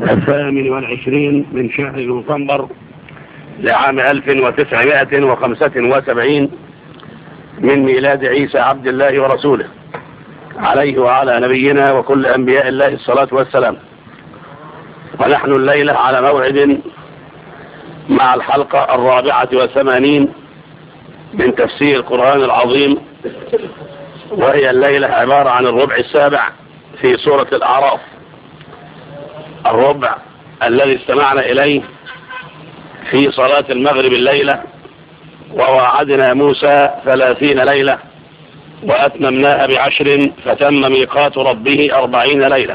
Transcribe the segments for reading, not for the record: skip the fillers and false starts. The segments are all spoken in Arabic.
28 من شهر نوفمبر لعام 1975 من ميلاد عيسى عبد الله ورسوله عليه وعلى نبينا وكل أنبياء الله الصلاة والسلام. ونحن الليلة على موعد مع الحلقة 84 من تفسير القرآن العظيم، وهي الليلة عبارة عن الربع السابع في سورة الأعراف، الربع الذي استمعنا إليه في صلاة المغرب الليلة. ووعدنا موسى 30 ليلة وأتممناها ب10 فتم ميقات ربه 40 ليلة.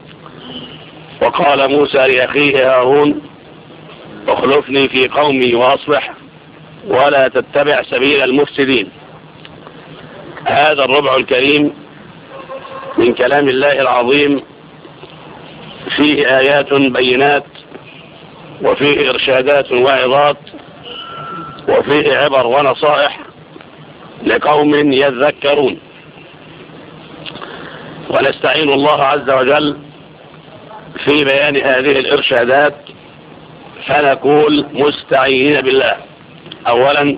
وقال موسى لأخيه هارون: اخلفني في قومي وأصلح ولا تتبع سبيل المفسدين. هذا الربع الكريم من كلام الله العظيم فيه آيات بينات، وفيه إرشادات وعظات، وفيه عبر ونصائح لقوم يذكرون. ونستعين الله عز وجل في بيان هذه الإرشادات، فنقول مستعينين بالله. أولا،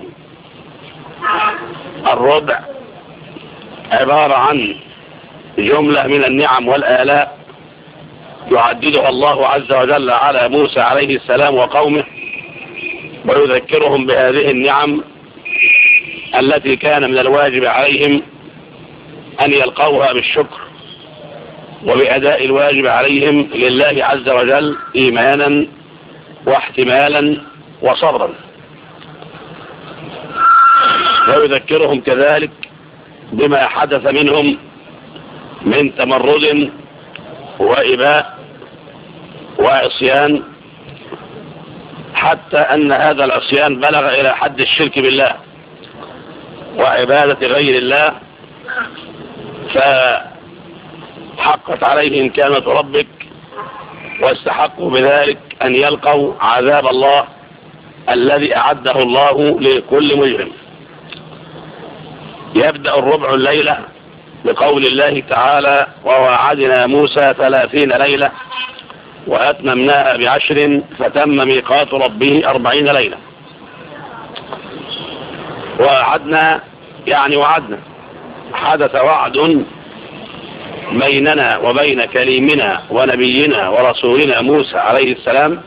الربع عبارة عن جملة من النعم والآلاء يعددها الله عز وجل على موسى عليه السلام وقومه، ويذكرهم بهذه النعم التي كان من الواجب عليهم أن يلقوها بالشكر وبأداء الواجب عليهم لله عز وجل إيمانا واحتمالا وصبرا. ويذكرهم كذلك بما حدث منهم من تمرد وإباء وعصيان، حتى أن هذا العصيان بلغ إلى حد الشرك بالله وعبادة غير الله، فحقت عليهم كلمة ربك واستحقوا بذلك أن يلقوا عذاب الله الذي أعده الله لكل مجرم. يبدأ الربع الليلة بقول الله تعالى: ووعدنا موسى 30 ليلة وأتممناها ب10 فتم ميقات ربه 40 ليلة. وعدنا يعني وعدنا، حدث وعد بيننا وبين كليمنا ونبينا ورسولنا موسى عليه السلام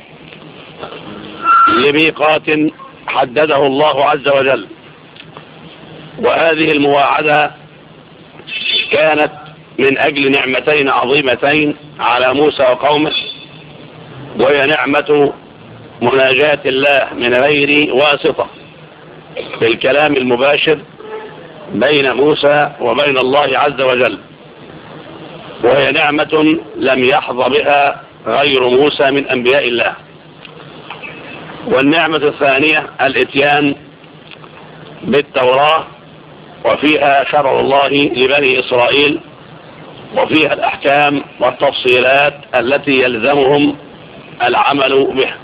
لميقات حدده الله عز وجل. وهذه المواعدة كانت من أجل نعمتين عظيمتين على موسى وقومه، وهي نعمة مناجاة الله من غير واسطة بالكلام المباشر بين موسى وبين الله عز وجل، وهي نعمة لم يحظى بها غير موسى من أنبياء الله. والنعمة الثانية الإتيان بالتوراة، وفيها شرع الله لبني إسرائيل، وفيها الأحكام والتفصيلات التي يلزمهم العمل بها.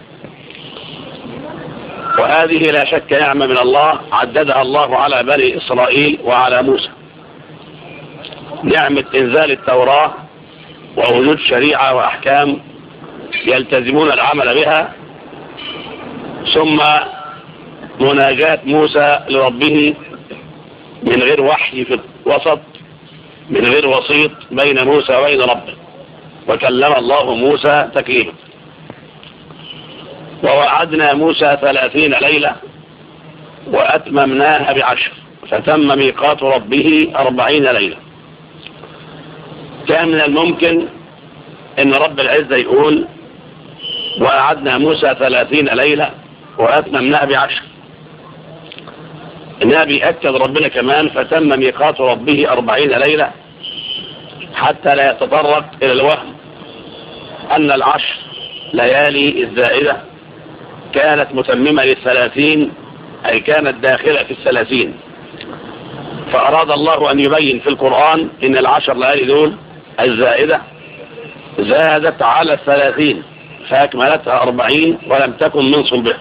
وهذه لا شك نعمة من الله عددها الله على بني إسرائيل وعلى موسى، نعمة إنزال التوراة ووجود شريعة وأحكام يلتزمون العمل بها، ثم مناجاة موسى لربه من غير وحي في الوسط، من غير وسيط بين موسى وبين ربه، وكلم الله موسى تكليما. ووعدنا موسى 30 ليلة وأتممناها ب10 فتم ميقات ربه 40 ليلة. كان من الممكن أن رب العزة يقول: ووعدنا موسى 30 ليلة وأتممناها ب10. إنها بيأكد ربنا كمان فتم ميقات ربه 40 ليلة، حتى لا يتطرق إلى الوهم أن 10 ليالي الزائدة كانت متممة لل30، أي كانت داخلة في 30. فأراد الله أن يبين في القرآن إن 10 ليالي دول الزائدة زادت على 30 فأكملتها 40 ولم تكن من صلبها.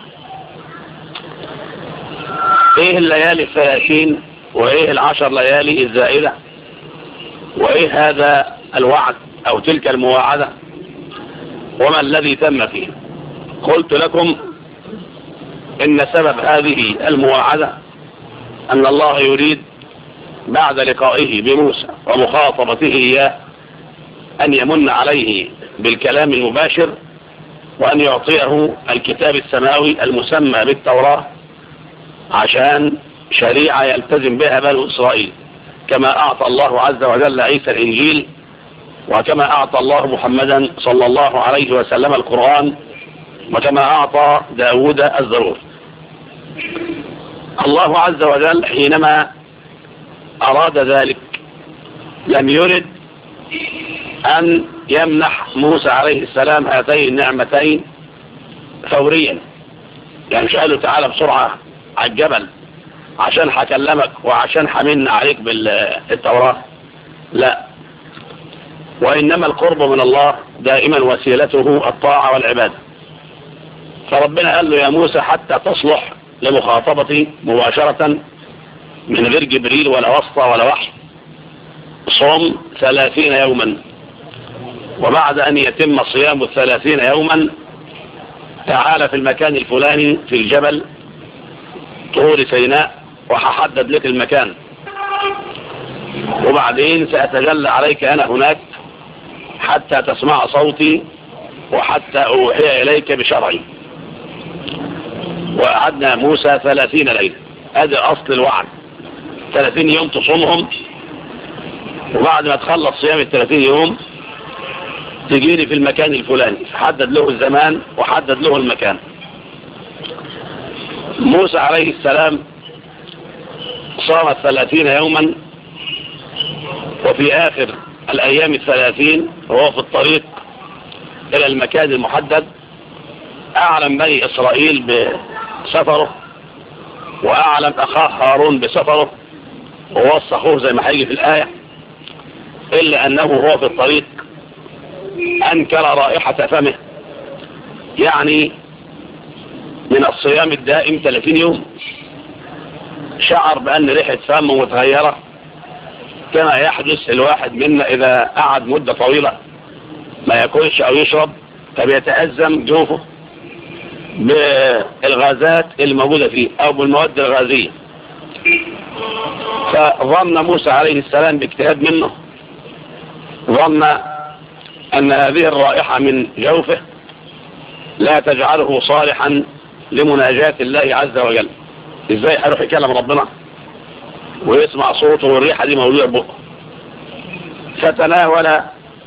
إيه الليالي 30 وإيه 10 ليالي الزائدة، وإيه هذا الوعد أو تلك المواعدة؟ وما الذي تم فيه. قلت لكم إن سبب هذه المواعدة أن الله يريد بعد لقائه بموسى ومخاطبته إياه أن يمن عليه بالكلام المباشر، وأن يعطيه الكتاب السماوي المسمى بالتوراة عشان شريعة يلتزم بها بنو إسرائيل، كما أعطى الله عز وجل عيسى الإنجيل، وكما أعطى الله محمدا صلى الله عليه وسلم القرآن، وكما أعطى داود الزبور. الله عز وجل حينما أراد ذلك لم يرد أن يمنح موسى عليه السلام هاتين النعمتين فوريا، يعني مش قال له تعالى بسرعة على الجبل عشان هكلمك وعشان همن عليك بالتوراة، لا، وإنما القرب من الله دائما وسيلته الطاعة والعبادة. فربنا قال له يا موسى حتى تصلح لمخاطبتي مباشرة من غير جبريل ولا واسطة ولا وحي، صوم 30 يوما، وبعد أن يتم صيام 30 يوما تعال في المكان الفلاني في الجبل طور سيناء، وهحدد لك المكان، وبعدين سأتجلى عليك أنا هناك حتى تسمع صوتي وحتى أوحي إليك بشرعي. وقعدنا موسى 30 ليلة، هذا أصل الوعد، 30 يوم تصومهم، وبعد ما تخلص صيام 30 يوم تجيني في المكان الفلاني، حدد له الزمان وحدد له المكان. موسى عليه السلام صام 30 يوما، وفي آخر الأيام 30 وهو في الطريق إلى المكان المحدد أعلم بني إسرائيل بسفره، وأعلم أخاه هارون بسفره، ووصخوه زي ما هيجي في الآية، إلا أنه هو في الطريق أنكر رائحة فمه، يعني من الصيام الدائم 30 يوم شعر بأن ريحة فمه متغيرة، كما يحدث الواحد منا إذا قعد مدة طويلة ما ياكلش أو يشرب فبيتأزم جوفه بالغازات الموجودة فيه أو بالمواد الغازية. فظن موسى عليه السلام باجتهاد منه، ظن أن هذه الرائحة من جوفه لا تجعله صالحا لمناجاة الله عز وجل. ازاي هيروح يكلم ربنا ويسمع صوته والريحة دي موجودة بقه؟ فتناول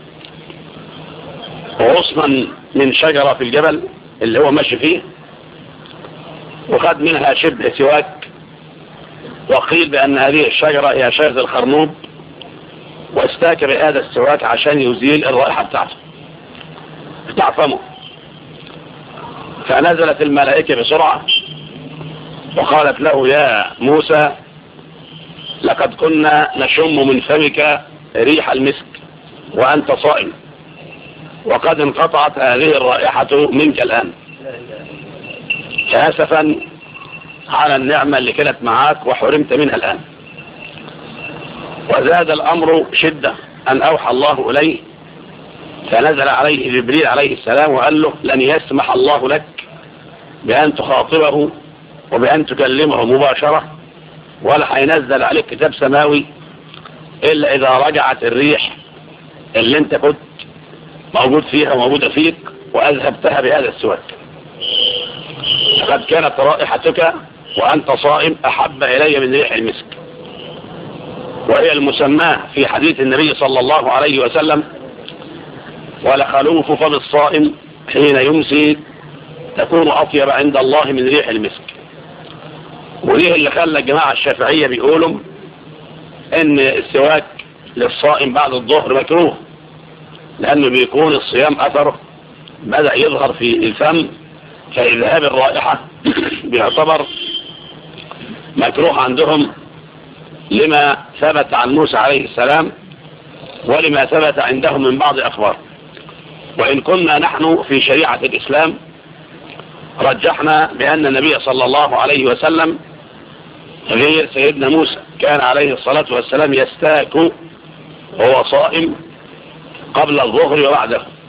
غصنا من شجرة في الجبل اللي هو ماشي فيه، وخد منها شبه سواك، وقيل بأن هذه الشجرة هي شجرة الخرنوب، واستاك بهذا السواك عشان يزيل الرائحة بتاعته بتاع فمه. فنزلت الملائكة بسرعة وقالت له يا موسى لقد كنا نشم من فمك ريح المسك وأنت صائم، وقد انقطعت هذه الرائحة منك الآن، فأسفا على النعمة اللي كانت معاك وحرمت منها الآن. وزاد الأمر شدة أن أوحى الله إليه، فنزل عليه جبريل عليه السلام وقال له لن يسمح الله لك بأن تخاطبه وبأن تكلمه مباشرة، ولا هينزل عليك كتاب سماوي إلا إذا رجعت الريح اللي انت كنت موجود فيها وموجودة فيك وأذهبتها بهذا السواك. لقد كانت رائحتك وأنت صائم أحب إلي من ريح المسك، وهي المسماة في حديث النبي صلى الله عليه وسلم ولخلوف فم الصائم حين يمسي تكون أطيب عند الله من ريح المسك. وليه اللي خلى الجماعة الشافعية بيقولوا ان السواك للصائم بعد الظهر مكروه، لأنه بيكون الصيام أثره بدأ يظهر في الفم، فإذهاب الرائحة بيعتبر مكروه عندهم لما ثبت عن موسى عليه السلام ولما ثبت عندهم من بعض أخبار. وإن كنا نحن في شريعة الإسلام رجحنا بأن النبي صلى الله عليه وسلم غير سيدنا موسى كان عليه الصلاة والسلام يستاك وهو صائم قبل الظهر وبعده،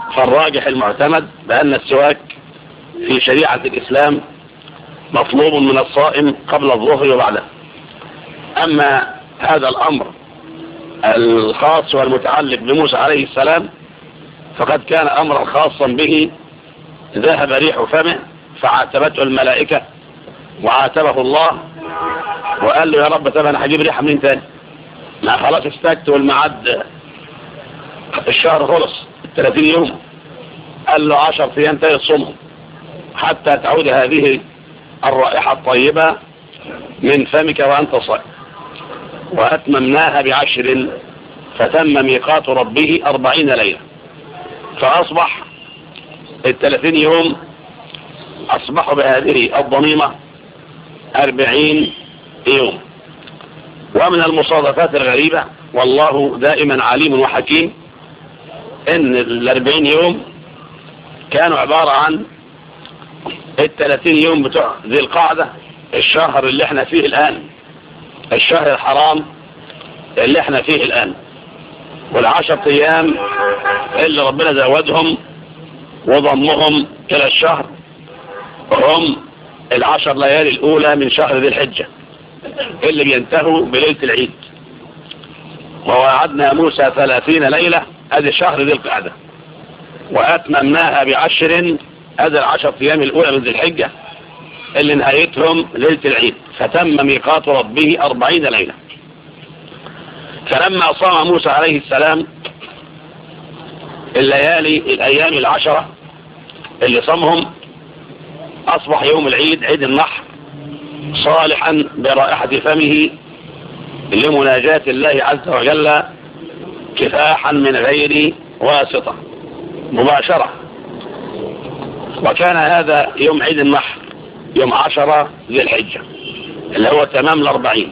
فالراجح المعتمد بأن السواك في شريعة الإسلام مطلوب من الصائم قبل الظهر وبعده. أما هذا الأمر الخاص والمتعلق بموسى عليه السلام فقد كان أمرا خاصا به، ذهب ريح فمه فعاتبته الملائكة وعاتبه الله وقال له يا رب طب أنا هجيب ريحة منين تاني؟ ما خلاص استكت والميعاد الشهر خلص 30 يوم. قال له 10 أيام تاني تصومهم حتى تعود هذه الرائحة الطيبة من فمك وأنت صائم. وأتممناها ب10 فتم ميقات ربه 40 ليلة، فأصبح 30 يوم أصبحوا بهذه الضميمة 40 يوم. ومن المصادفات الغريبة والله دائما عليم وحكيم إن 40 يوم كانوا عبارة عن 30 يوم بتوع ذي القعدة، الشهر اللي احنا فيه الآن، الشهر الحرام اللي احنا فيه الآن، وال10 أيام اللي ربنا زودهم وضمهم إلى الشهر هم 10 ليالي الأولى من شهر ذي الحجة اللي بينتهوا بليلة العيد. ووعدنا موسى 30 ليلة هذه شهر ذي القعدة، وأتممناها ب10 هذه 10 أيام الأولى من ذي الحجة اللي نهايتهم ليلة العيد، فتم ميقات ربه 40 ليلة. فلما صام موسى عليه السلام الأيام 10 اللي صامهم أصبح يوم العيد عيد النحر صالحا برائحة فمه لمناجاة الله عز وجل كفاحا من غير واسطة مباشرة. وكان هذا يوم عيد النحر يوم 10 ذي الحجة اللي هو تمام 40.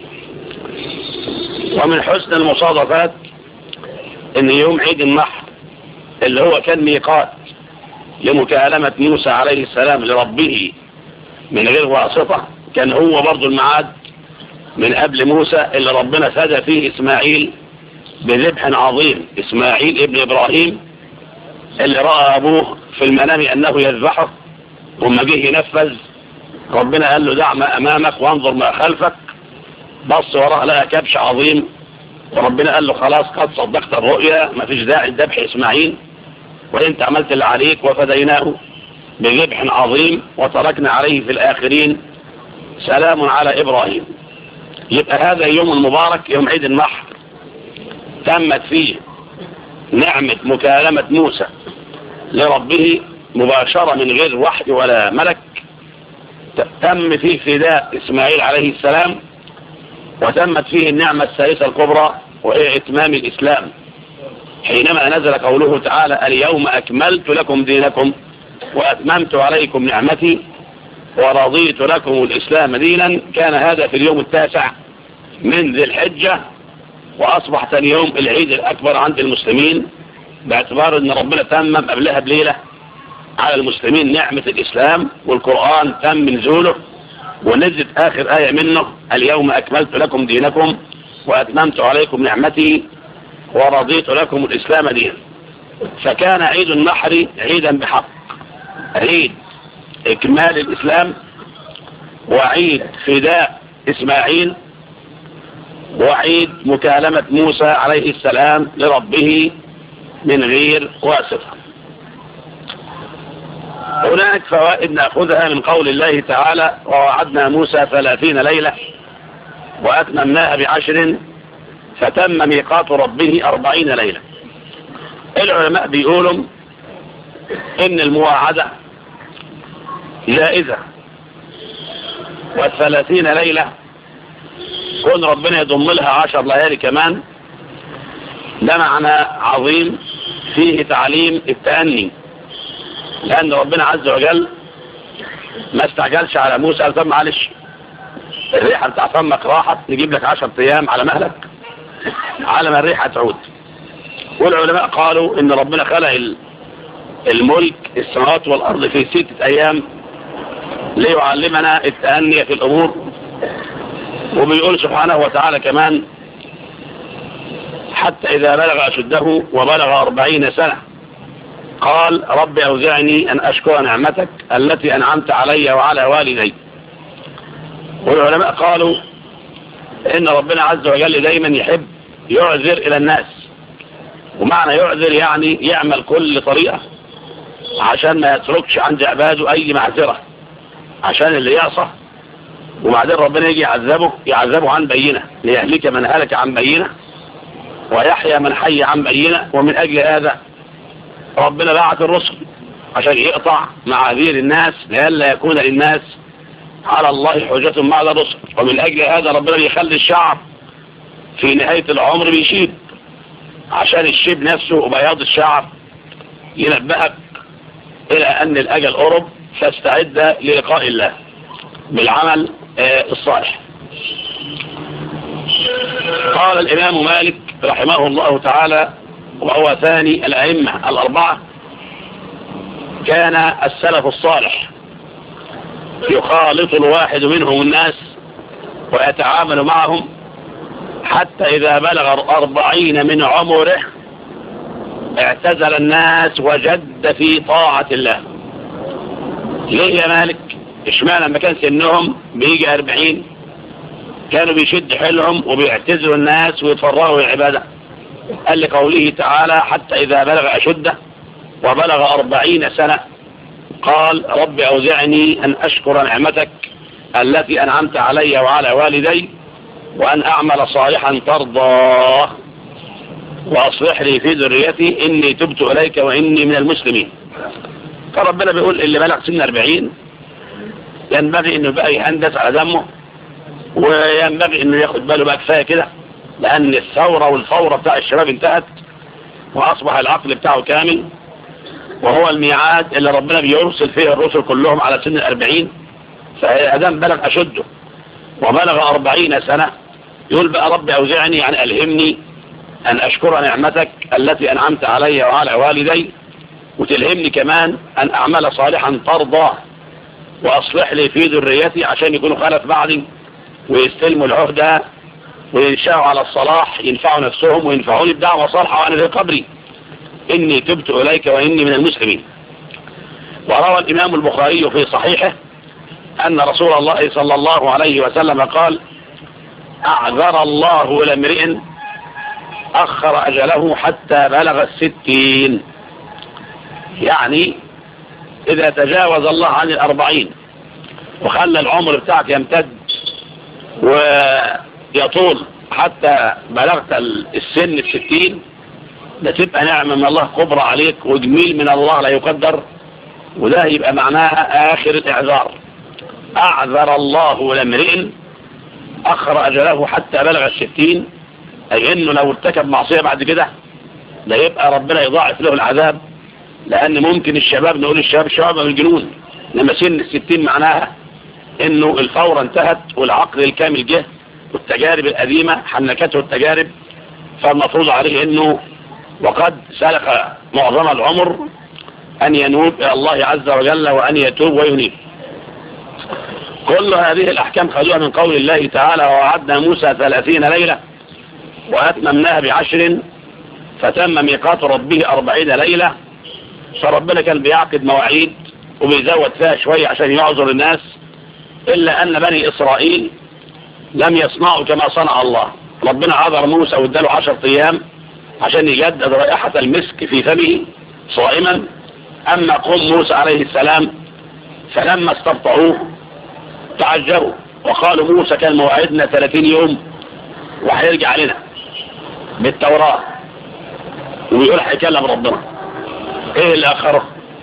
ومن حسن المصادفات ان يوم عيد النحر اللي هو كان ميقات لمكالمة موسى عليه السلام لربه من غير واسطة، كان هو برضو الميعاد من قبل موسى اللي ربنا فدى فيه إسماعيل بذبح عظيم، إسماعيل ابن إبراهيم اللي رأى أبوه في المنام أنه يذبحه، وما جه ينفذ ربنا قال له دع ما أمامك وانظر ما خلفك، بص وراه لقى كبش عظيم، وربنا قال له خلاص قد صدقت الرؤيا ما فيش داعي لذبح إسماعيل، وانت عملت اللي عليك وفديناه بذبح عظيم وتركنا عليه في الآخرين سلام على إبراهيم. يبقى هذا يوم المبارك يوم عيد النحر تمت فيه نعمة مكالمة موسى لربه مباشرة من غير وحي ولا ملك، تم فيه فداء إسماعيل عليه السلام، وتمت فيه النعمة الثالثة الكبرى وهي إتمام الإسلام حينما نزل قوله تعالى اليوم أكملت لكم دينكم وأتممت عليكم نعمتي ورضيت لكم الإسلام دينا. كان هذا في اليوم 9 من ذي الحجة، وأصبح ثاني يوم العيد الأكبر عند المسلمين باعتبار أن ربنا تمم قبلها بليلة على المسلمين نعمة الإسلام، والقرآن تم نزوله ونزلت آخر آية منه اليوم أكملت لكم دينكم وأتممت عليكم نعمتي ورضيت لكم الإسلام دينا. فكان عيد النحر عيدا بحق، عيد إكمال الإسلام وعيد فداء إسماعيل وعيد مكالمة موسى عليه السلام لربه من غير واسطة. هناك فوائد نأخذها من قول الله تعالى ووعدنا موسى 30 ليلة وأتممناها ب10 فتم ميقات ربه 40 ليلة. العلماء بيقولوا إن المواعدة جائزة، وال30 ليلة كون ربنا يضم لها 10 ليالي كمان، ده معنى عظيم فيه تعليم التأني، لأن ربنا عز وجل ما استعجلش على موسى قال طب معلش الريحة بتاع فمك راحت نجيب لك 10 أيام على مهلك على ما الريحة تعود. والعلماء قالوا إن ربنا خلق الملك السماوات والأرض في 6 أيام ليعلمنا التأني في الأمور. وبيقول سبحانه وتعالى كمان حتى إذا بلغ أشده وبلغ 40 سنة قال رب أوزعني أن أشكر نعمتك التي أنعمت علي وعلى والدي. والعلماء قالوا إن ربنا عز وجل دايما يحب يعذر إلى الناس، ومعنى يعذر يعني يعمل كل طريقة عشان ما يتركش عند عباده أي معذرة، عشان اللي يعصى وبعدين ربنا يجي يعذبه عن بينة، ليهلك من هلك عن بينة ويحيى من حي عن بينة. ومن أجل هذا ربنا بعث الرسل عشان يقطع معاذير الناس لئلا يكون للناس على الله حجة بعد الرسل. ومن أجل هذا ربنا بيخلي الشعب في نهاية العمر بيشيب، عشان الشيب نفسه وبياض الشعب ينبهك إلى أن الأجل قرب، فاستعد للقاء الله بالعمل الصالح. قال الإمام مالك رحمه الله تعالى وهو ثاني الأئمة الأربعة: كان السلف الصالح يخالط الواحد منهم الناس ويتعامل معهم حتى إذا بلغ 40 من عمره اعتزل الناس وجد في طاعة الله. ليه يا مالك؟ اشمعنى لما كان سنهم بيجي 40 كانوا بيشد حيلهم وبيعتزلوا الناس ويتفرغوا للعبادة؟ قال لقوله تعالى: حتى إذا بلغ أشده وبلغ 40 سنة قال رب أوزعني أن أشكر نعمتك التي أنعمت علي وعلى والدي وأن أعمل صالحا ترضاه وأصلح لي في ذريتي إني تبت إليك وإني من المسلمين. فربنا بيقول اللي بلغ سن 40 ينبغي إنه بقى يهندس على دمه، وينبغي إنه ياخد باله بقى كفاية كده، لأن الثورة والفورة بتاع الشباب انتهت وأصبح العقل بتاعه كامل، وهو الميعاد اللي ربنا بيرسل فيه الرسل كلهم على سن 40. فأدام بلغ أشده وبلغ 40 سنة يقول بقى رب أوزعني يعني ألهمني أن أشكر نعمتك التي أنعمت علي وعلى والدي، وتلهمني كمان أن أعمل صالحا ترضاه وأصلح لي في ذريتي عشان يكونوا خلف بعدي ويستلموا العهدة وينشأوا على الصلاح، ينفعوا نفسهم وينفعوني بدعوة صالحة وأنا في قبري إني تبت إليك وإني من المسلمين. وروى الإمام البخاري في صحيحه أن رسول الله صلى الله عليه وسلم قال: أعذر الله إلى امرئ أخر أجله حتى بلغ 60. يعني إذا تجاوز الله عن 40 وخلى العمر بتاعك يمتد ويطول حتى بلغت السن 60، ده تبقى نعمة من الله كبرى عليك وجميل من الله لا يقدر، وده يبقى معناها آخر الإعذار. أعذر الله لامرئ أخر أجله حتى بلغ 60، أي إنه لو ارتكب معصية بعد كده لا يبقى ربنا يضاعف له العذاب، لأن ممكن الشباب نقول الشباب من الجنون، لما سن 60 معناها إنه الفورة انتهت والعقل الكامل جه والتجارب القديمة حنكته التجارب، فالمفروض عليه إنه وقد سلك معظم العمر أن ينوب إلى الله عز وجل وأن يتوب وينيب. كل هذه الأحكام خذوها من قول الله تعالى: ووعدنا موسى 30 ليلة وأتممناها ب10 فتم ميقات ربه 40 ليلة. فربنا كان بيعقد مواعيد وبيزود فيها شوية عشان يعذر الناس، إلا أن بني إسرائيل لم يصنعوا كما صنع الله. ربنا عذر موسى واداله 10 أيام عشان يجدد رائحة المسك في فمه صائما. أما قوم موسى عليه السلام فلما استبطعوه تعجبوا وقالوا موسى كان موعدنا 30 يوم وهيرجع لنا بالتوراة ويقول هيكلم ربنا، ايه اللي اخره؟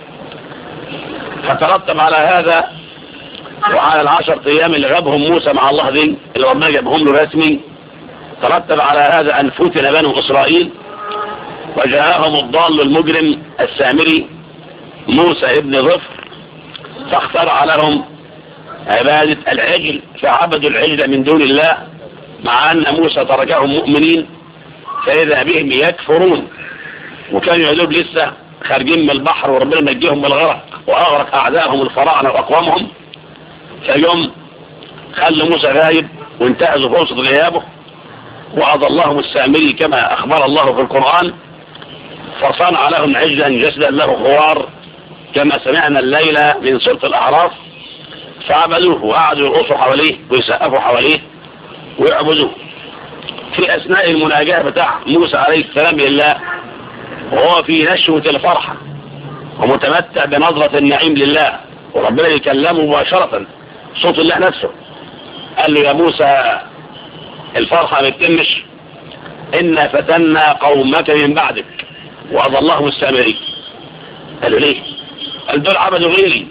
فترتب على هذا وعلى 10 ايام اللي غابهم موسى مع الله دي اللي ربنا جابهم له رسمي، ترتب على هذا ان فتن بنو اسرائيل وجاءهم الضال المجرم السامري موسى ابن ظفر، فاخترع لهم عبادة العجل فعبدوا العجل من دون الله، مع أن موسى تركهم مؤمنين فإذا بهم يكفرون، وكانوا يعلوب لسه خارجين من البحر وربنا نجيهم من الغرق وأغرق أعدائهم الفراعنة وأقوامهم. فيوم خلوا موسى غايب وانتهزوا فرصة غيابه وأضلهم السامري كما أخبر الله في القرآن، فصنع لهم عجلا جسدا له خوار كما سمعنا الليلة من سورة الأعراف، فعبدوه وقعدوا يرقصوا حواليه ويسقفوا حواليه ويعبدوه. في أثناء المناجاة بتاع موسى عليه السلام لله وهو في نشوة الفرحة ومتمتع بنظرة النعيم لله، وربنا يكلمه مباشرة صوت الله نفسه، قال له يا موسى الفرحة ما بتتمش، إنا فتنا قومك من بعدك وأضلهم السامري. قال له ليه؟ قال دول عبدوا غيري.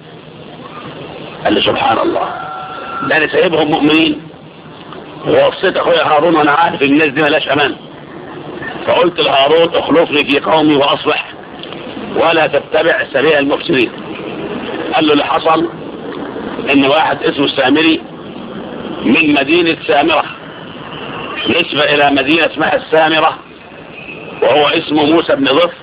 قال له سبحان الله، ده أنا سايبهم مؤمنين ووصيت أخويا هارون وأنا عارف الناس دي ملاش أمان، فقلت لهارون اخلفني في قومي وأصلح ولا تتبع سبيل المفسدين. قال له اللي حصل إن واحد اسمه السامري من مدينة سامرة، نسبة إلى مدينة اسمها السامرة، وهو اسمه موسى بن ظفر،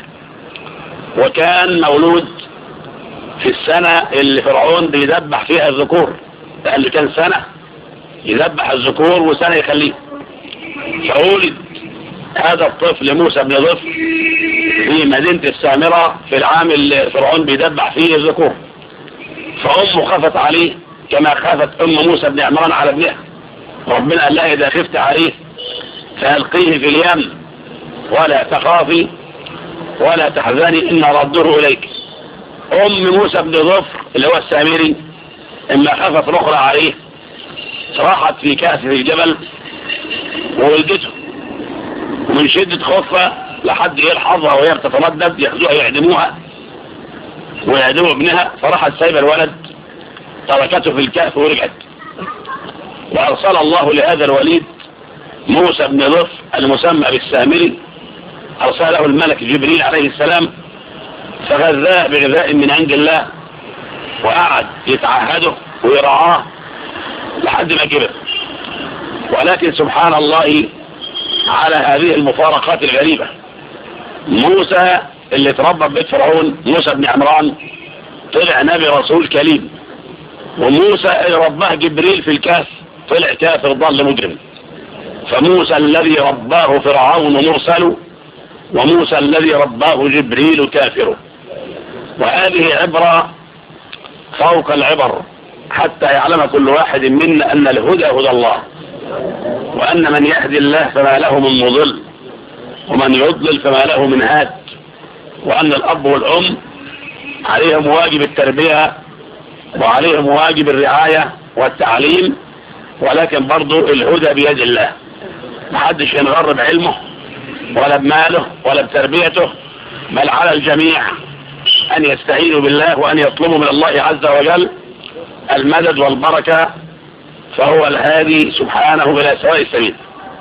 وكان مولود في السنة اللي فرعون بيذبح فيها الذكور، لأنه كان سنة يذبح الذكور وسنة يخليه، فولد هذا الطفل موسى بن ظفر في مدينة السامرة في العام اللي فرعون بيذبح فيه الذكور، فأمه خافت عليه كما خافت أم موسى بن عمران على ابنها. ربنا قال لها إذا خفت عليه فألقيه في اليم ولا تخافي ولا تحزني إن رده إليك. أم موسى بن ظفر اللي هو السامري إما خافت الأخرى عليه راحت في كهف في الجبل وولدته، ومن شدة خوفها لحد يلحظها وهي بتتردد ياخذوها يعدموها ويعدموا ابنها، فراحت سايبه الولد تركته في الكهف ورجعت. وأرسل الله لهذا الوليد موسى بن ظفر المسمى بالسامري، أرسله الملك جبريل عليه السلام فغذاه بغذاء من عند الله، وقعد يتعهده ويرعاه لحد ما كبر. ولكن سبحان الله على هذه المفارقات الغريبة، موسى اللي تربى ببيت فرعون موسى بن عمران طلع نبي رسول كليم، وموسى اللي رباه جبريل في الكهف طلع كافر ضال مجرم. فموسى الذي رباه فرعون مرسل، وموسى الذي رباه جبريل كافر. وهذه عبرة فوق العبر حتى يعلم كل واحد منا أن الهدى هدى الله، وأن من يهدي الله فما له من مضل، ومن يضلل فما له من هاد، وأن الأب والأم عليهم واجب التربية وعليهم واجب الرعاية والتعليم، ولكن برضو الهدى بيد الله، محدش ينغر بعلمه ولا بماله ولا بتربيته، بل على الجميع أن يستعينوا بالله وأن يطلبوا من الله عز وجل المدد والبركة، فهو الهادي سبحانه إلى سواء السبيل.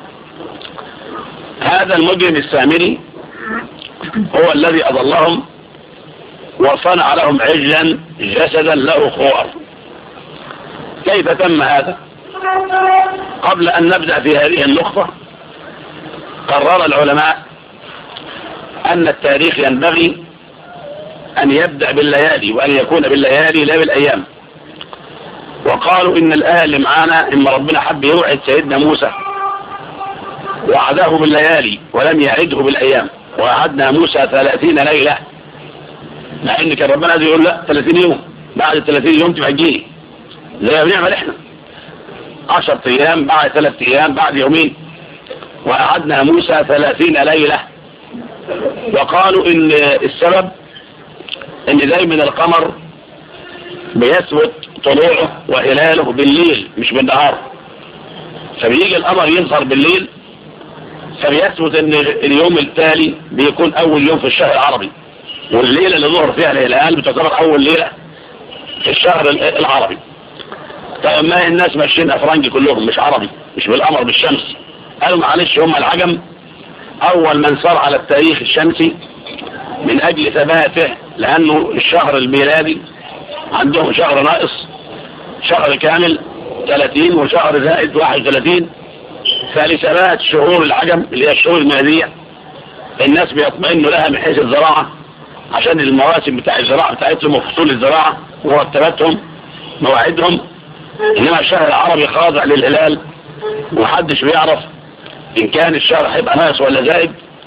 هذا المجرم السامري هو الذي أضلهم وصنع لهم عجلا جسدا له خوار. كيف تم هذا؟ قبل أن نبدأ في هذه النقطة قرر العلماء أن التاريخ ينبغي أن يبدأ بالليالي وأن يكون بالليالي لا بالأيام. وقالوا إن الآية اللي معانا إن ربنا حب يوعد سيدنا موسى وعده بالليالي ولم يعده بالأيام، وعدنا موسى 30 ليلة، مع إن كان ربنا يقول لا 30 يوم، بعد 30 يوم تبقى تجيني زي ما بنعمل إحنا 10 أيام بعد 3 أيام بعد يومين، وأعدنا موسى 30 ليلة. وقالوا إن السبب إن دايما القمر بيثبت طلوعه وهلاله بالليل مش بالنهار، فبيجي القمر يظهر بالليل، فبيثبت ان اليوم التالي بيكون اول يوم في الشهر العربي، والليلة اللي ظهر فيها الهلال بتعتبر اول ليلة في الشهر العربي. طيب ما الناس ماشيين افرنجي كلهم مش عربي، مش بالقمر بالشمس. قالوا معلش هم العجم اول من صار على التاريخ الشمسي من اجل ثباته، لانه الشهر الميلادي عندهم شهر ناقص، شهر كامل 30 وشهر زائد 31، فلثبات شهور العجم اللي هي الشهور الميلادية الناس بيطمئنوا لها من حيث الزراعة، عشان المواسم بتاع الزراعة بتاعتهم وفصول الزراعة ومرتباتهم مواعيدهم. انما الشهر العربي خاضع للهلال، ومحدش بيعرف ان كان الشهر هيبقى ناقص ولا زائد،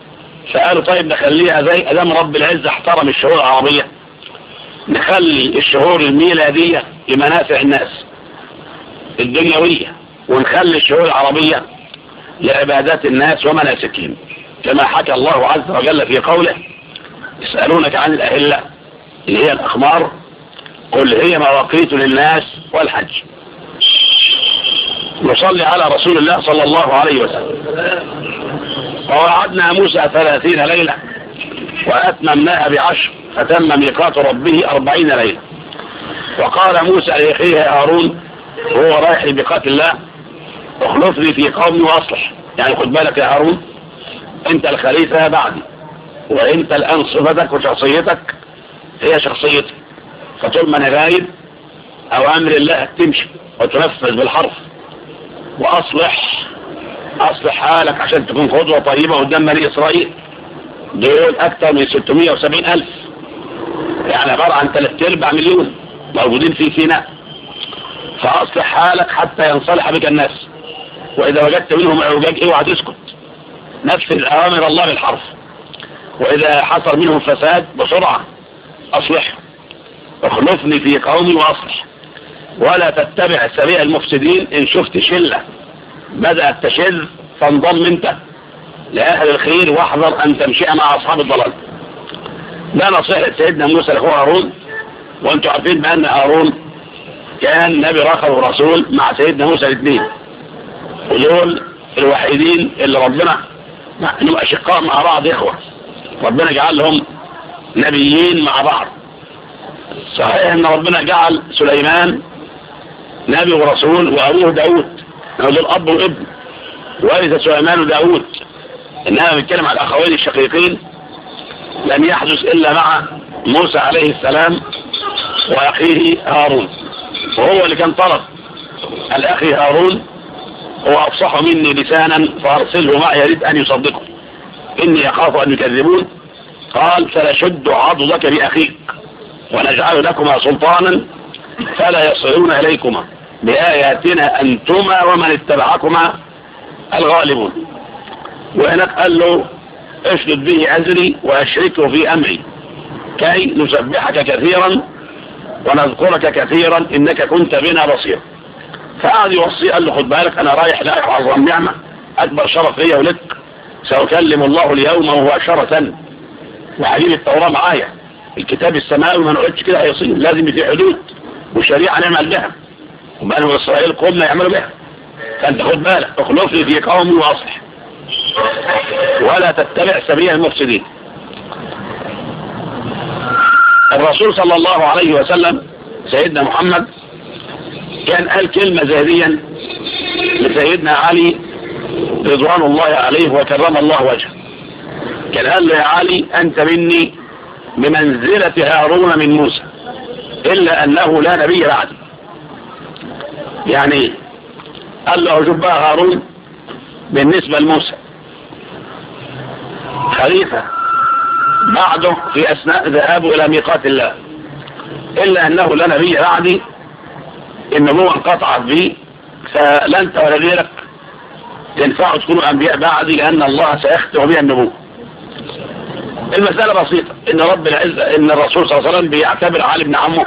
فقالوا طيب نخليها زي ادام رب العزة احترم الشهور العربية، نخلي الشهور الميلادية لمنافع الناس الدنيوية، ونخلي الشهور العربية لعبادات الناس ومناسكهم، كما حكى الله عز وجل في قوله: يسألونك عن الأهلة اللي هي الأخمار، قل هي مواقيت للناس والحج. نصلي على رسول الله صلى الله عليه وسلم. ووعدنا موسى 30 ليلة وأتممناها ب10 فتم ميقات ربه 40 ليلة. وقال موسى لأخيه هارون وهو رايح لميقات الله: اخلفني في قومي وأصلح. يعني خد بالك يا هارون، انت الخليفة بعدي، وانت الآن صفتك وشخصيتك هي شخصيتي، فطول ما انا غايب اوامر الله تمشي وتنفذ بالحرف. واصلح حالك عشان تكون قدوة طيبة قدام بني اسرائيل، دول اكثر من 670,000، يعني عبارة عن 3/4 مليون موجودين في سيناء. فاصلح حالك حتى ينصلح بك الناس، واذا وجدت منهم اعوجاج اوعى تسكت، نفذ اوامر الله بالحرف. واذا حصل منهم فساد بسرعة اصلح. اخلفني في قومي واصلح ولا تتبع سبيل المفسدين. ان شفت شلة بدأت تشذ فانضم انت لأهل الخير واحذر ان تمشي مع اصحاب الضلال. ده نصيحة سيدنا موسى لاخوه هارون. وانتم عارفين بان هارون كان نبي رقب ورسول مع سيدنا موسى الاثنين، ودول الوحيدين اللي ربنا انهم اشقاء مع بعض، اخوة ربنا جعلهم نبيين مع بعض. صحيح ان ربنا جعل سليمان نبي ورسول وابوه داود، دول اب وابن، ورث سليمان وداود. انما بنتكلم عن الاخوين الشقيقين لم يحدث الا مع موسى عليه السلام واخيه هارون، وهو اللي كان طلب الاخي هارون: هو افصح مني لسانا فارسله معي يريد ان يصدقه اني اخاف ان يكذبون. قال: فلشد عضدك باخيك ونجعل لكما سلطانا فلا يصلون إليكما بآياتنا أنتما ومن اتبعكما الغالبون. وهناك قال له: اشدد به أزري وأشركه في أمري كي نسبحك كثيرا ونذكرك كثيرا إنك كنت بنا بصير. فقعد يوصي، قال له: خد بالك أنا رايح لا أعظم نعمة أكبر شرف لي ولك، سأكلم الله اليوم مباشرة وهجيب التوراة معايا، الكتاب السماوي ما نقولش كده هيصير، لازم في حدود والشريعة نعمل بها وبنو إسرائيل قومنا يعملوا بها. فأنت خد بالك، اخلفني في قومي وأصلح ولا تتبع سبيل المفسدين. الرسول صلى الله عليه وسلم سيدنا محمد كان قال كلمة ذهبيا لسيدنا علي رضوان الله عليه وكرم الله وجهه. كان قال له: يا علي أنت مني بمنزلة هارون من موسى إلا أنه لا نبي بعدي. يعني قال له: شوف بقى هارون بالنسبة لموسى خليفة بعده في أثناء ذهابه إلى ميقات الله، إلا أنه لا نبي بعدي، النبوة انقطعت به، فلا أنت ولا غيرك تنفعوا تكونوا أنبياء بعدي، لأن الله سيختم بها النبوة. المسألة بسيطة، إن رب العزة إن الرسول صلى الله عليه وسلم بيعتبر علي بن عمه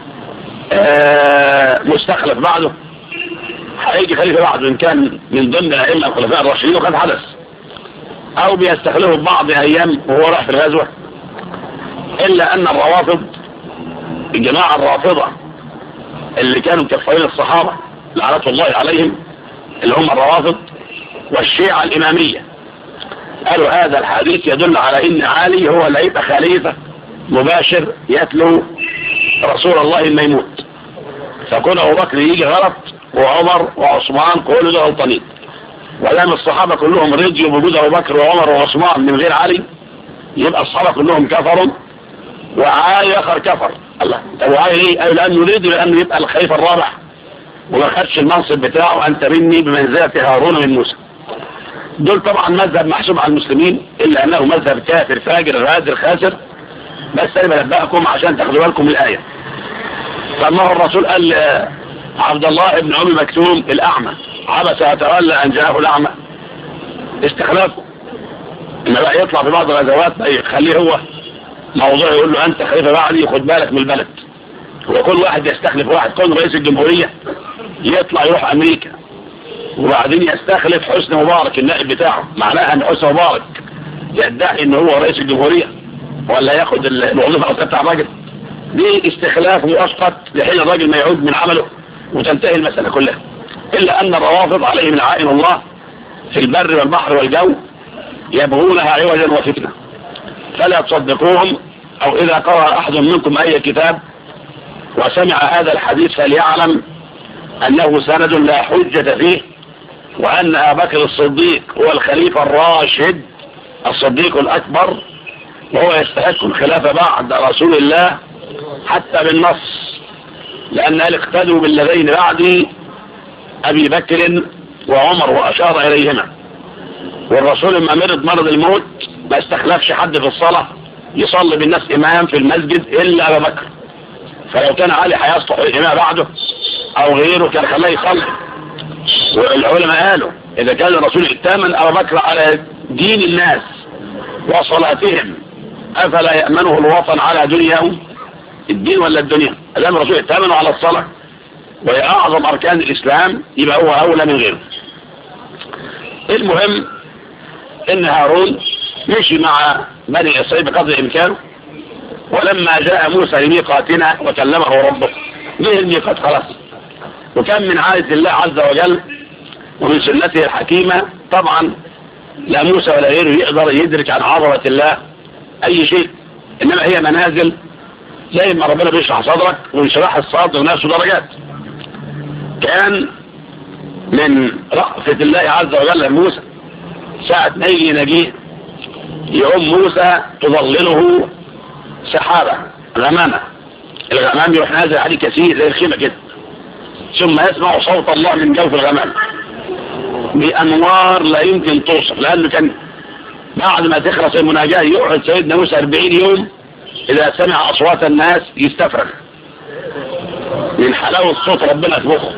مستخلف بعده، هيجي خليفة بعده إن كان من ضمن الأئمة الخلفاء الراشدين وقد حدث، أو بيستخلفه بعض أيام وهو راح في الغزوة. إلا أن الروافض، الجماعة الرافضة اللي كانوا مكفرين الصحابة لعنة الله عليهم اللي هم الروافض والشيعة الإمامية، قالوا هذا الحديث يدل على ان علي هو اللي هيبقى خليفة مباشر يتلو رسول الله لما يموت، فكون ابو بكر يجي غلط وعمر وعثمان كل ده غلطانين. ولما الصحابة كلهم رضيوا بوجود ابو بكر وعمر وعثمان من غير علي، يبقى الصحابة كلهم كفروا وعلي اخر كفر. الله، طب وعلي ليه؟ قالوا لانه رضي لانه يبقى الخليفة الرابع وما خدش المنصب بتاعه: انت مني بمنزلة هارون من موسى. دول طبعا مذهب محسوب على المسلمين، إلا أنه مذهب كافر فاجر غادر خاسر، بس أنا بنبهكم عشان تاخدوا بالكم من الآية. فالله الرسول قال عبد الله بن أم مكتوم الأعمى: عبس وتولى أن جاءه الأعمى. استخلافه إنما بقى يطلع في بعض الغزوات يخليه هو موضوع، يقول له أنت خليفة بعدي خد بالك من البلد، وكل واحد يستخلف واحد. كون رئيس الجمهورية يطلع يروح أمريكا، وبعدين يستخلف حسني مبارك النائب بتاعه، معناها أن حسني مبارك يدعي أنه هو رئيس الجمهورية ولا ياخد الوظيفة بتاع الراجل. دي استخلاف مؤقت لحين الراجل ما يعود من عمله وتنتهي المسألة كلها. إلا أن الروافض عليهم لعائن الله في البر والبحر والجو يبغونها عوجا وفتنة، فلا تصدقوهم. أو إذا قرأ أحد منكم أي كتاب وسمع هذا الحديث فليعلم أنه سند لا حجة فيه، وأن أبا بكر الصديق هو الخليفة الراشد الصديق الأكبر، وهو يستحق الخلافة بعد رسول الله حتى بالنص، لأن قال اقتدوا بالذين بعد أبي بكر وعمر وأشار إليهما. والرسول لما مرض الموت ما استخلفش حد في الصلاة يصلي بالناس إمام في المسجد إلا أبا بكر، فلو كان علي هيصلح الإمام بعده أو غيره كان خلاه يصلي. والعلماء قالوا إذا كان الرسول ائتمن أبا بكر على دين الناس وصلاتهم أفلا يأمنه الوطن على دنياهم؟ الدين ولا الدنيا؟ الآن الرسول ائتمنوا على الصلاة وهي أعظم أركان الإسلام، يبقى هو أولى من غيره. المهم إن هارون مشي مع بني إسرائيل بقدر إمكانه، ولما جاء موسى لميقاتنا وكلمه ربه، ليه الميقات خلاص؟ وكان من عادة الله عز وجل ومن سنته الحكيمة طبعا لا موسى ولا غيره يقدر يدرك عن عظمة الله أي شيء، إنما هي منازل زي ما ربنا بيشرح صدرك ويشرح الصدر ونفسه درجات. كان من رأفة الله عز وجل موسى ساعة ما يجي نجيه يقوم موسى تظلله سحابة غمامة، الغمام يروح نازل عليه كثير زي الخيمة كده، ثم يسمع صوت الله من جوف الغمام بأنوار لا يمكن توصف، لأنه كان بعد ما تخلص المناجاة يقعد سيدنا موسى 40 يوم إذا سمع أصوات الناس يستفرغ من حلاوة صوت ربنا في مخه.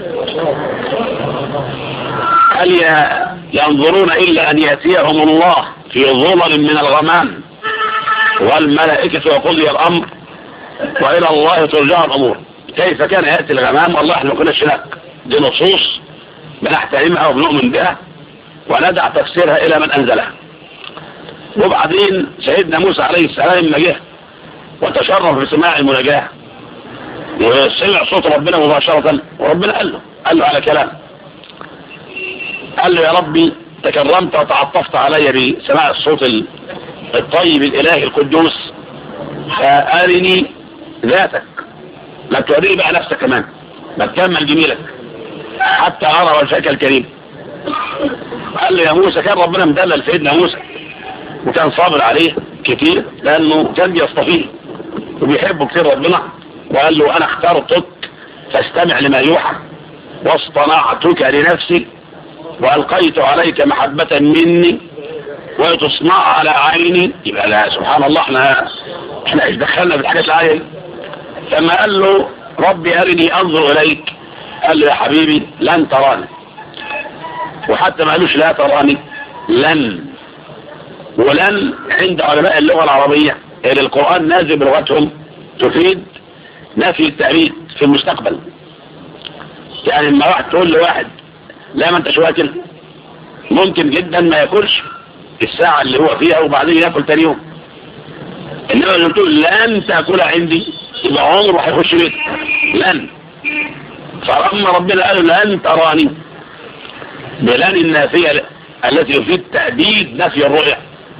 هل ينظرون إلا أن يأتيهم الله في ظلل من الغمام والملائكة وقضي الأمر وإلى الله ترجع الأمور؟ كيف كان يأتي الغمام؟ والله احنا ما كناش هناك، دي نصوص بنحترمها وبنؤمن بها وندع تفسيرها إلى من أنزلها. وبعدين سيدنا موسى عليه السلام لما جه وتشرف بسماع المناجاة وسمع صوت ربنا مباشرة، وربنا قال له على كلام، قال له يا ربي تكرمت وتعطفت علي بسماع الصوت الطيب الإلهي القدوس، فأرني ذاتك، ما توريني بقى نفسك كمان، ما تكمل جميلك حتى أرى وجهك الكريم. قال له يا موسى، كان ربنا مدلل سيدنا موسى وكان صابر عليه كتير لأنه كان بيصطفيه وبيحبه كتير ربنا، وقال له أنا اخترتك فاستمع لما يوحى واصطنعتك لنفسي وألقيت عليك محبة مني وتصنع على عيني. يبقى لا سبحان الله، احنا ايش دخلنا في الحاجات العالية؟ لما قال له ربي أرني أنظر إليك، قال له يا حبيبي لن تراني، وحتى ما قالوش لا تراني، لن. ولن عند علماء اللغة العربية اللي القرآن نازل بلغتهم تفيد نفي التأبيد في المستقبل. يعني لما واحد تقول لواحد لا ما انتش واكل، ممكن جدا ما ياكلش الساعة اللي هو فيها وبعدين ياكل تاني يوم. انما لو تقول لن تاكل عندي يبقى عمره هيخش بيتك، لن. فلما ربنا قال لن تراني بلن النافية التي يفيد تأبيد نفي الرؤية،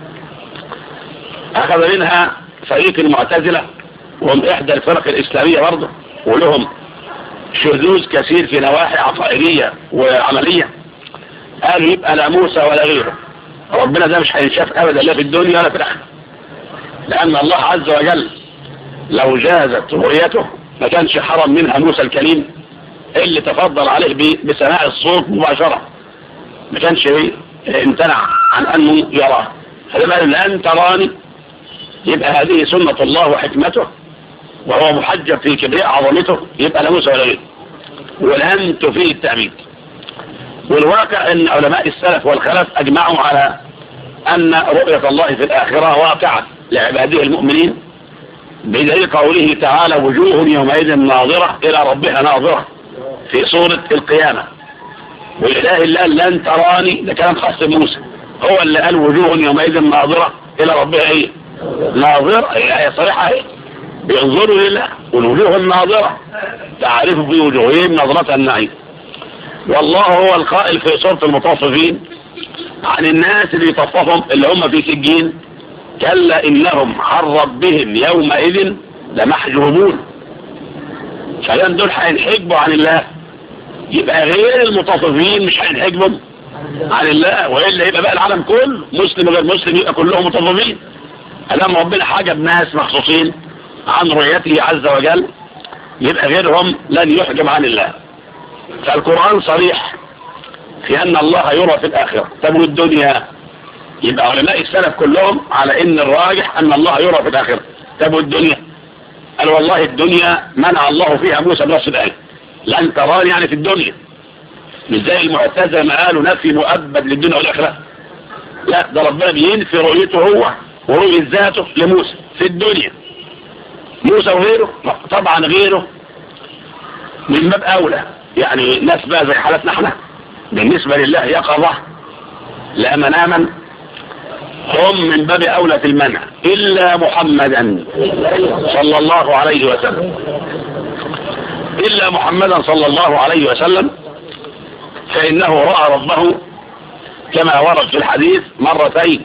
أخذ منها فريق المعتزلة وهم إحدى الفرق الإسلامية برضه، ولهم شذوذ كثير في نواحي عقائدية وعملية. قالوا يبقى لا موسى ولا غيره، ربنا ده مش هينشاف أبدا لا في الدنيا ولا في الآخرة، لأن الله عز وجل لو جازت رؤيته ما كانش حرم منها موسى الكليم اللي تفضل عليه بسماع الصوت مباشرة، ما كانش امتنع عن أنه يراه. فلما قال لن تراني يبقى هذه سنة الله وحكمته، وهو محجب في كبرياء عظمته، يبقى لا موسى ولا غيره. ولن تفيد التأبيد. والواقع ان علماء السلف والخلف اجمعوا على أن رؤية الله في الآخرة واقعة لعباده المؤمنين بدليل قوله تعالى وجوه يومئذ ناظرة إلى ربها ناظرة في سورة القيامة. وإله الله لن تراني، ده كلام خاص بموسى، هو اللي قال وجوه يومئذ ناظرة إلى ربها ايه؟ ناظرة، هي صريحة ايه؟ بينظروا لله، والوجوه الناظرة تعرف في وجوههم نظرة النعيم. والله هو القائل في سورة المطففين عن الناس اللي يطففهم اللي هم في سجين كلا إنهم عن ربهم يومئذ لمحجوبون. فلان دول هينحجبوا عن الله، يبقى غير المطففين مش هينحجبوا عن الله، وإلا يبقى بقى العالم كله مسلم وغير مسلم يبقى كلهم مطففين. ألم ربنا حجب ناس مخصوصين عن رؤيته عز وجل، يبقى غيرهم لن يحجب عن الله. فالقرآن صريح في أن الله يرى في الآخرة. طب والدنيا؟ يبقى علماء السلف كلهم على ان الراجح ان الله يرى في الآخرة. طب والدنيا؟ قال والله الدنيا منع الله فيها موسى بنص الآية، لن تراني يعني في الدنيا، مش زي المعتزلة ما قالوا نفي مؤبد للدنيا والآخرة. لا، ده ربنا بينفي رؤيته هو ورؤية ذاته لموسى في الدنيا. موسى وغيره طبعا غيره من باب أولى، يعني ناس بقى زي حالتنا احنا بالنسبة لله يقظة لا مناما، هم من باب أولى في المنع إلا محمدا صلى الله عليه وسلم، إلا محمدا صلى الله عليه وسلم، فإنه رأى ربه كما ورد في الحديث مرتين.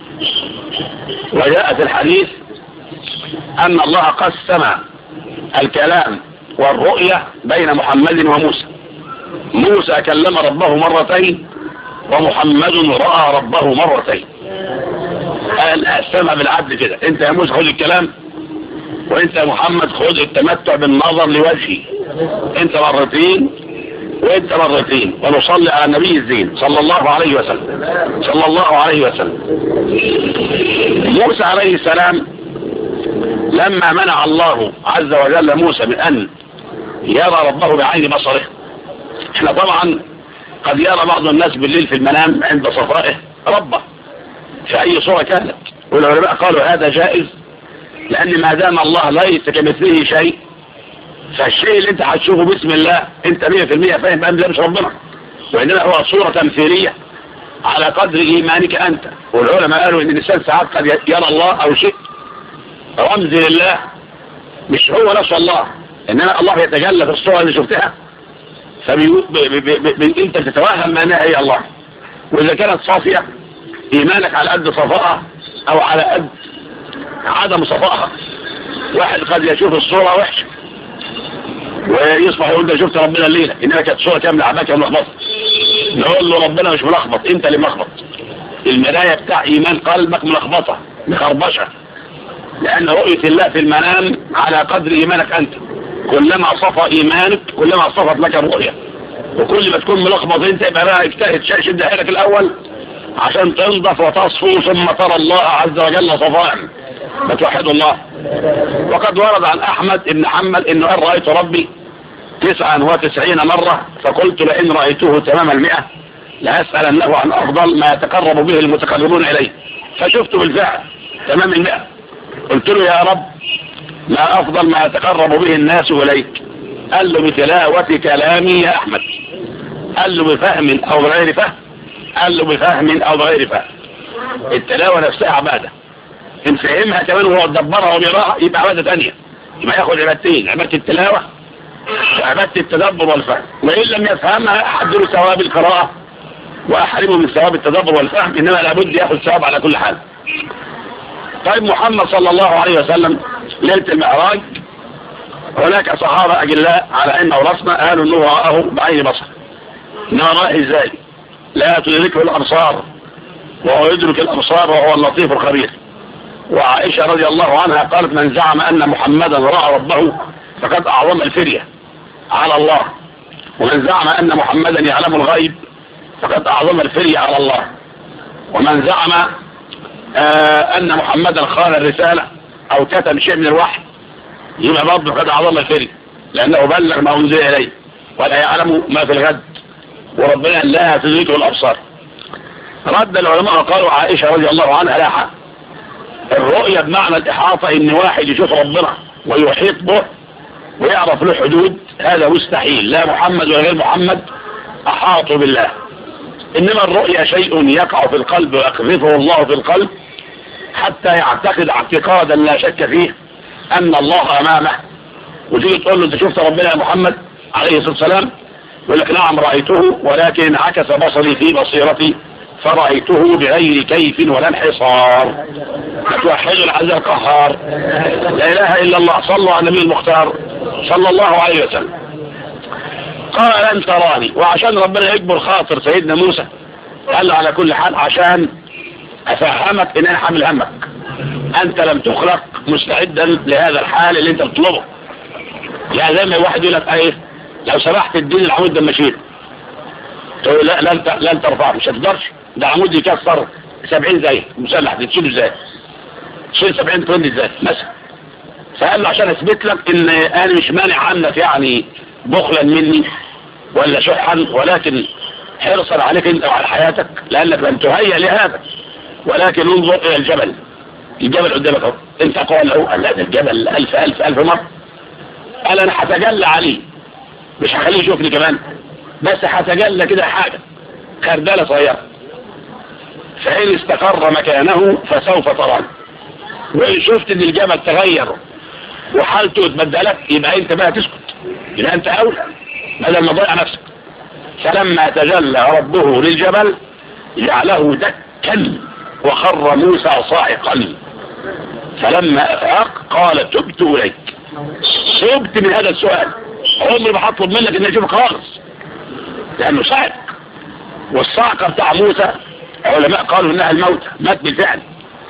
وجاء في الحديث أن الله قسم الكلام والرؤية بين محمد وموسى. موسى كلم ربه مرتين ومحمد رأى ربه مرتين. قال أقسمها بالعدل كده، انت يا موسى خذ الكلام، وانت يا محمد خذ التمتع بالنظر لوجهي، انت مرتين وانت مرتين. ونصلي على النبي الزين صلى الله عليه وسلم صلى الله عليه وسلم. موسى عليه السلام لما منع الله عز وجل موسى من أن يرى ربه بعين بصره، احنا طبعا قد يرى بعض الناس بالليل في المنام عند صفائه ربه في أي صورة كانت، والعلماء قالوا هذا جائز، لأن ما دام الله ليس كمثله شيء، فالشيء اللي انت هتشوفه باسم الله انت 100% فاهم بقى ده مش ربنا، وإنما هو صورة تمثيلية على قدر إيمانك أنت. والعلماء قالوا إن الإنسان ساعات قد يرى الله أو شيء رمز لله مش هو نفس الله، إنما الله يتجلى في الصورة اللي شفتها، انت بتتوهم معناها هي الله. وإذا كانت صافية إيمانك على قد صفائها أو على قد عدم صفائها. واحد قد يشوف الصورة وحشة ويصبح يقول ده شفت ربنا الليلة، إنما كانت صورة كاملة عماكة ملخبطة، نقول له ربنا مش ملخبط، انت اللي ملخبط، المراية بتاع إيمان قلبك ملخبطة مخربشة، لأن رؤية الله في المنام على قدر إيمانك أنت. كلما صفى إيمانك كلما صفت لك الرؤية، وكل ما تكون ملخبط انت يبقى بقى اجتهد شد حيلك الأول عشان تنضف وتصفو، ثم ترى الله عز وجل صفاء بتوحد الله. وقد ورد عن أحمد بن حنبل إنه قال رأيت ربي 99 مرة، فقلت لئن رأيته تمام 100 لأسألنه عن أفضل ما يتقرب به المتقربون إليه، فشفته بالفعل تمام 100. قلت له يا رب ما أفضل ما يتقرب به الناس إليك؟ قال له بتلاوة كلامي يا أحمد. قال له بفهم أو بغير فهم؟ قال له بفهم أو بغير فهم. التلاوة نفسها عبادة، إن فهمها كمان وهو تدبرها وبيراها يبقى عبادة تانية، يبقى ياخد عبادتين، عبادة التلاوة وعبادة التدبر والفهم. وإن لم يفهمها أحد له ثواب القراءة وأحرمه من ثواب التدبر والفهم، إنما لابد ياخد ثواب على كل حال. طيب محمد صلى الله عليه وسلم ليلة المعراج هناك صحابة أجلاء على أن ورثنا قالوا أنه رآه بعين بصر. نراه إزاي؟ لا تدركه الأبصار وهو يدرك الأبصار وهو اللطيف الخبير. وعائشة رضي الله عنها قالت من زعم أن محمدا رأى ربه فقد أعظم الفرية على الله، ومن زعم أن محمدا يعلم الغيب فقد أعظم الفرية على الله، ومن زعم أن محمدا خان الرسالة أو كتم شيء من الوحي يبقى برضه قد أعظم الفرية، لأنه بلغ ما أنزل إليه ولا يعلم ما في الغد، وربنا لا تدركه الأبصار. رد العلماء قالوا عائشة رضي الله عنها لا حق. الرؤية بمعنى الإحاطة إن واحد يشوف ربنا ويحيط به ويعرف له حدود، هذا مستحيل، لا محمد ولا غير محمد أحاطوا بالله. إنما الرؤية شيء يقع في القلب ويقذفه الله في القلب حتى يعتقد اعتقادا لا شك فيه أن الله أمامه، وتيجي تقول له أنت شفت ربنا يا محمد عليه الصلاة والسلام، يقول لك نعم رأيته ولكن انعكس بصري في بصيرتي فرأيته بغير كيف ولا انحصار. توحد العزيز القهار، لا إله إلا الله. صلوا على النبي المختار صلى الله عليه وسلم. قال لن تراني، وعشان ربنا يكبر خاطر سيدنا موسى قال له على كل حال عشان أفهمك إن أنا حامل همك، أنت لم تخلق مستعدا لهذا الحال اللي أنت بتطلبه. يعني زي ما واحد يقول لك إيه، لو سمحت الدين العمود ده مشيت، تقول لا لن ترفعه، مش هتقدرش، ده عمود يكسر 70 زي مسلح، تشيله ازاي؟ تشيل 70 طن ازاي مثلا؟ فقال له عشان اثبت لك ان انا مش مانع عنك يعني بخلا مني ولا شحا، ولكن حرصا عليك انت وعلى حياتك لانك لم تهيأ لهذا. ولكن انظر الى الجبل، الجبل قدامك اهو، انت قال له قال لا ده الجبل ألف مرة. قال انا هتجلى عليه، مش هخليه يشوفني كمان، بس هتجلى كده حاجة خردالة صغيرة، فإن استقر مكانه فسوف تراني. وإن شفت ان الجبل تغير وحالته اتبدلت يبقى انت بقى تسكت، يبقى انت اولى بدل ما تضيع نفسك. فلما تجلى ربه للجبل جعله دكا وخر موسى صاعقا، فلما افاق قال تبت اليك. تبت من هذا السؤال، عمري ما هطلب منك ان اشوفك خالص، لانه صعق. والصعقه بتاع موسى علماء قالوا انها الموت، مات بالفعل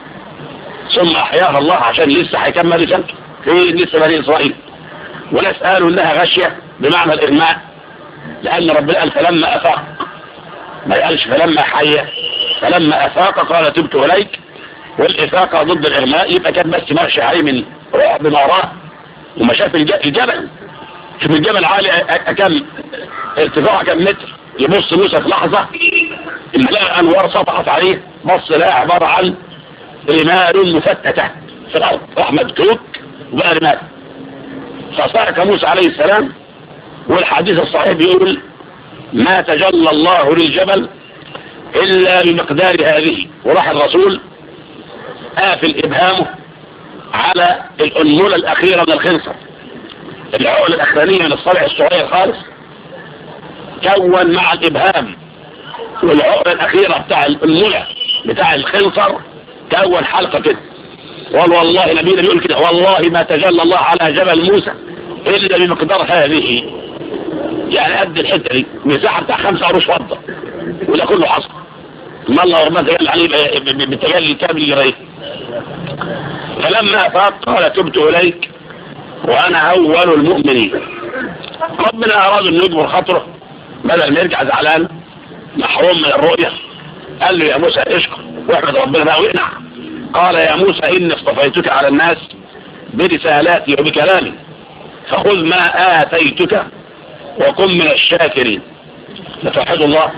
ثم احياها الله عشان لسه هيكمل رسالته في لسه بني اسرائيل. وناس قالوا انها غشيه بمعنى الاغماء، لان ربنا قال فلما افاق، ما قالش فلما حيا، فلما افاق قال تبت اليك. والافاقه ضد الاغماء، يبقى كان بس ماشي عليه من رعب ما وراه وما شاف الجبل. شوف الجبل عالي كم ارتفاعه، كم متر. يبص موسى في لحظه لقى انوار سطحت عليه، بص لقى عباره عن رمال مفتته في الارض، راح مدكوك وبقى رمال. فصعق موسى عليه السلام. والحديث الصحيح بيقول ما تجلى الله للجبل الا بمقدار هذه. وراح الرسول قافل ابهامه على الانمله الاخيره من الخنصر، العقله الاخرانيه من الصبع الصغير خالص، كون مع الابهام والعقله الاخيره بتاع الانمله بتاع الخنصر كون حلقه كده. قال والله نبينا بيقول كده والله ما تجلى الله على جبل موسى الا بمقدار هذه، يعني قد الحته دي مساحه بتاع 5 قروش فضه، وده كله حصل. ما الله ربنا تجلى عليه بالتجلي الكامل اللي رايه. فلما افاق قال تبت اليك وانا اول المؤمنين. ربنا اراد انه يجبر خاطره بدل ما يرجع زعلان محروم من الرؤيه، قال له يا موسى اشكر واحمد ربنا بقى وقنع. قال يا موسى اني اصطفيتك على الناس برسالاتي وبكلامي فخذ ما اتيتك وكن من الشاكرين. نتوحد الله.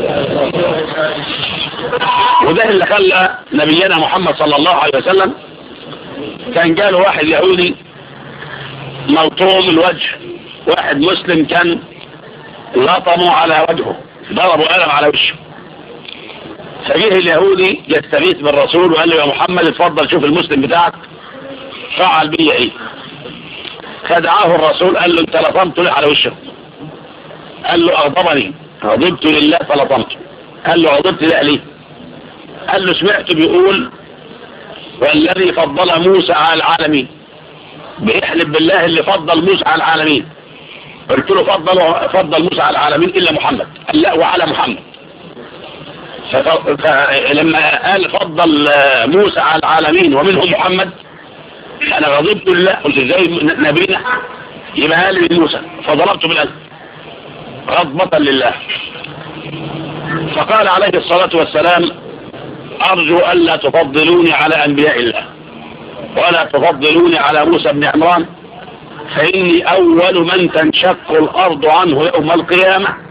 وده اللي خلى نبينا محمد صلى الله عليه وسلم كان جاله واحد يهودي ملطوم الوجه، واحد مسلم كان لطمه على وجهه، ضربه قلم على وشه. فجه اليهودي يستغيث بالرسول وقال له يا محمد اتفضل شوف المسلم بتاعك فعل بي ايه. خدعه الرسول قال له انت لطمت لي على وشه. قال له اغضبني، غضبت لله فلطمته. قال له غضبت لا ليه؟ قال له سمعت بيقول والذي فضل موسى على العالمين، بيحلف بالله اللي فضل موسى على العالمين. قلت له فضل موسى على العالمين الا محمد. قال لا وعلى محمد. فلما قال فضل موسى على العالمين ومنهم محمد انا غضبت لله، قلت ازاي نبينا يبقى قال من موسى، فضربته بالقلب غضبة لله. فقال عليه الصلاة والسلام ارجو الا تفضلوني على انبياء الله ولا تفضلوني على موسى بن عمران، فاني اول من تنشق الارض عنه يوم القيامة